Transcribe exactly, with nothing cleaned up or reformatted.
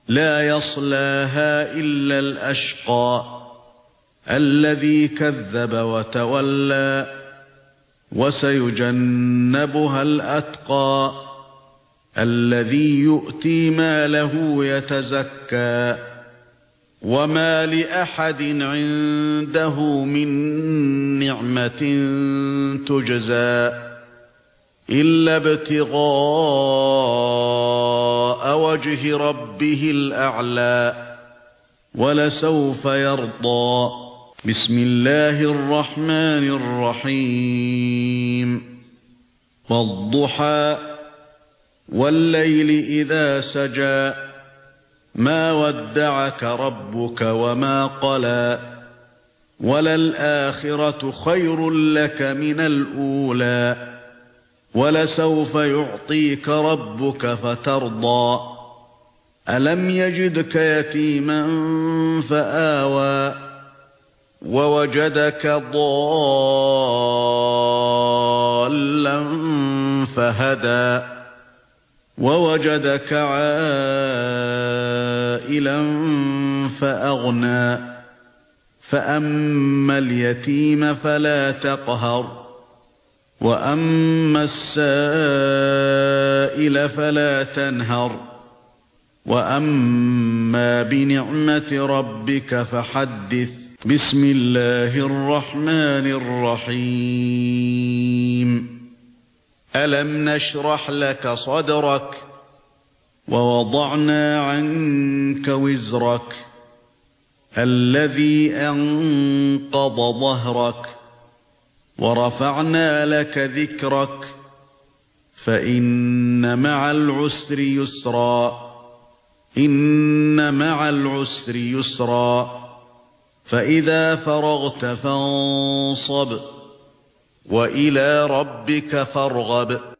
لا يصلاها إلا الأشقى الذي كذب وتولى وسيجنبها الأتقى الذي يؤتي ماله يتزكى وما لأحد عنده من نعمة تجزى إلا ابتغاء وجه ربه الأعلى ولسوف يرضى. بسم الله الرحمن الرحيم. والضحى والليل إذا سجى ما ودعك ربك وما قلى وللآخرة خير لك من الأولى ولسوف يعطيك ربك فترضى ألم يجدك يتيما فآوى ووجدك ضالا فهدى ووجدك عائلا فأغنى فأما اليتيم فلا تقهر وأما السائل فلا تنهر وأما بنعمة ربك فحدث. بسم الله الرحمن الرحيم. ألم نشرح لك صدرك ووضعنا عنك وزرك الذي أنقض ظهرك ورفعنا لك ذكرك فإن مع العسر يسرا إن مع العسر يسرا فإذا فرغت فانصب وإلى ربك فارغب.